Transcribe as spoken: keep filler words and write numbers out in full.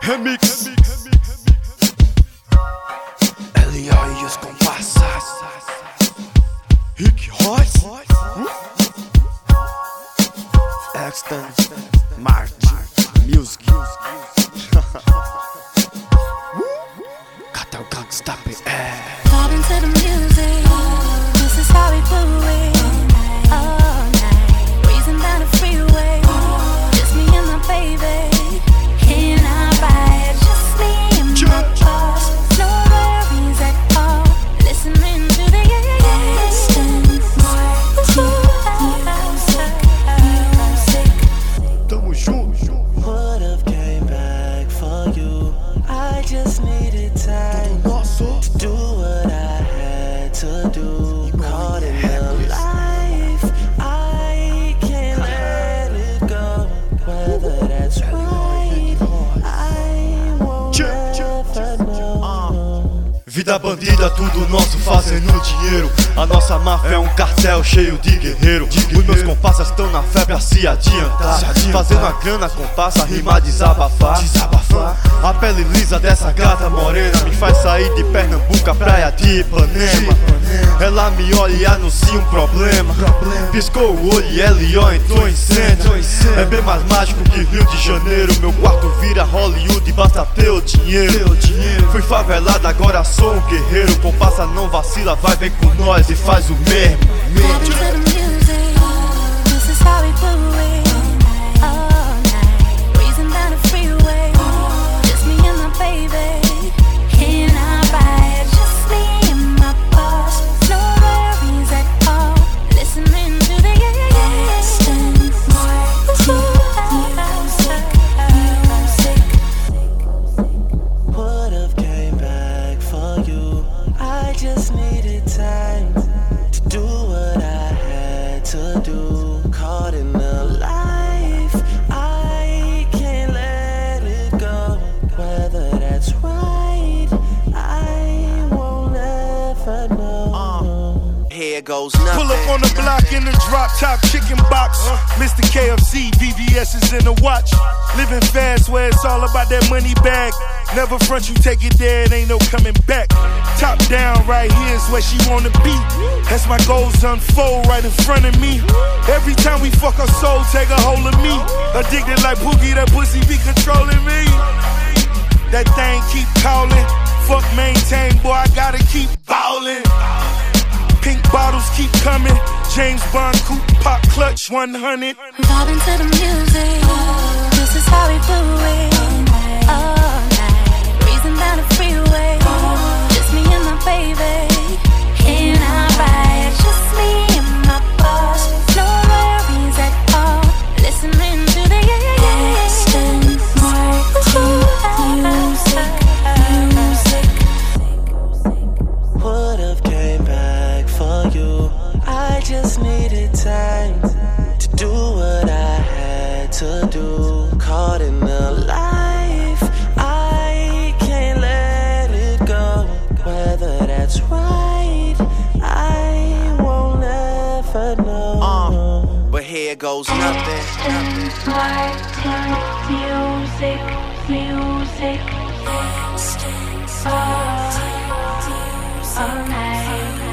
Remix L A e os comparsas Rick Royce Exton Martin Music Cartel Gangsta P R Vibing to the music, this is how we do it. All night, breezing down the freeway. Just me and my baby. Can I ride? Just me and my boss. No worries at all. Listening to the Exton music. Tamo junto. Would've came back for you. I just needed time to do what I had to do. Caught in the life, I can't let it go. Whether that's right, I won't ever know. Vida bandida, tudo nosso fazendo dinheiro. A nossa máfia é um cartel cheio de guerreiro. Os meus comparsas estão na fé pra se adiantar, fazendo a grana compassa, rimar, desabafar. A pele lisa dessa gata morena me faz sair de Pernambuco, a praia de Ipanema. Ela me olha e anuncia um problema. Piscou o olho e L O entrou em cena. É bem mais mágico que Rio de Janeiro. Meu quarto vira Hollywood, basta ter o dinheiro. Fui favelado, agora sou um guerreiro. Comparsa não vacila, vai vem com nós e faz o mesmo. Vibing to the music, this is how we do it. All night, breezing down the freeway. Just me and my baby. Can I ride? Just me and my boss. No worries at all. Listening to the Exton music. Would've came back for you. I just needed time to do what I had to do. Caught in the life, I can't let it go. Whether that's right, I won't ever know. Here goes nothing. Pull up on the block in the drop top chicken box. Mister K F C, V V S is in the watch. Living fast where it's all about that money bag. Never front, you take it there, it ain't no coming back. Top down, right here is where she wanna be. As my goals unfold right in front of me. Every time we fuck her soul, take a hold of me. Addicted like Boogie, that pussy be controlling me. That thing keep calling. Fuck maintain, boy, I gotta keep ballin'. Pink bottles keep coming. James Bond coupe pop clutch one hundred. Vibing to the music, this is how we do it. All night, breezing down the freeway. Just me and my baby. Can I ride? Just me and my boss. No worries at all. Listening to the Exton music. Would've came back for you. I just needed time to do what I had to do. Caught in the life, I can't let it go. Whether that's right, I won't ever know. Uh, but here goes nothing. Martin music, music. All, all night.